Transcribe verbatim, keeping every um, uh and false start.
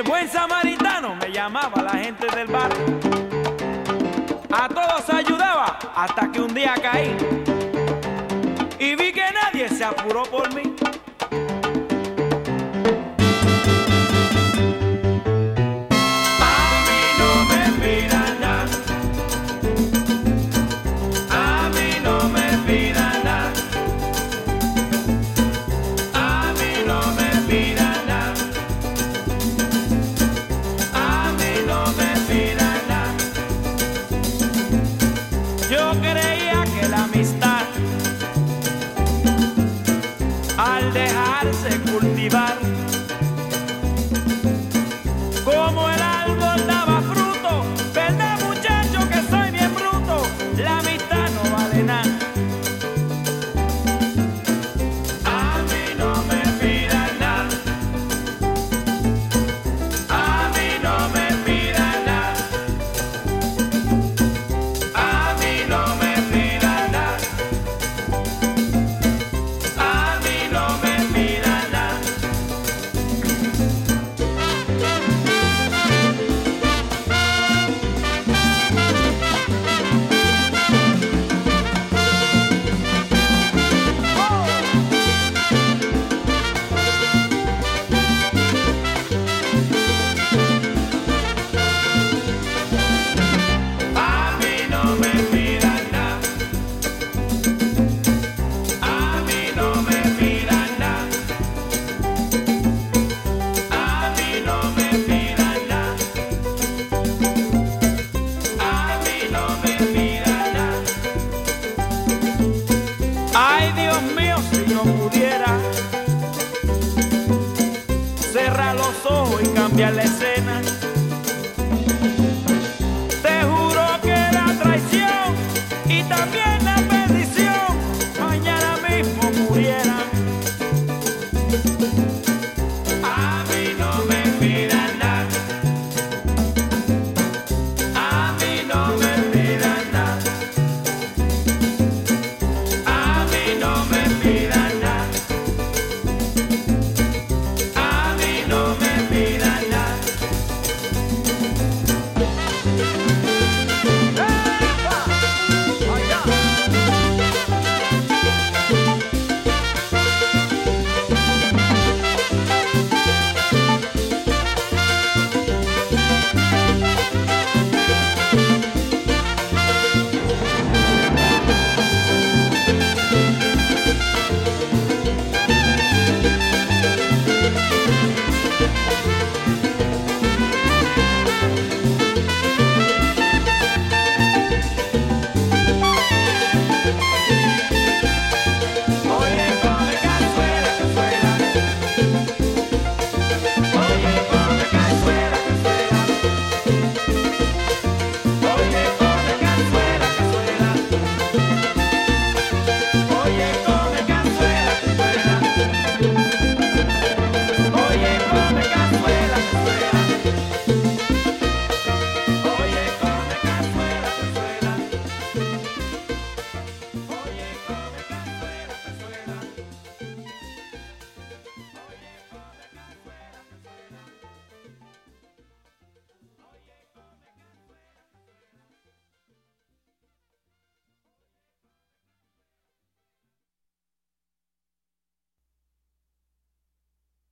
El buen samaritano me llamaba la gente del barrio. A todos ayudaba hasta que un día caí y vi que nadie se apuró por mí. Al dejarse cultivar, como el árbol daba fruto, ¿verdad, muchacho, que soy bien bruto? La amistad no vale nada. A mí no me pidan nada. A mí no me pidan nada. A mí no me pidan nada. Ay, Dios mío, si yo pudiera cerrar los ojos y cambiar la escena, te juro que la traición y también la perdición mañana mismo muriera.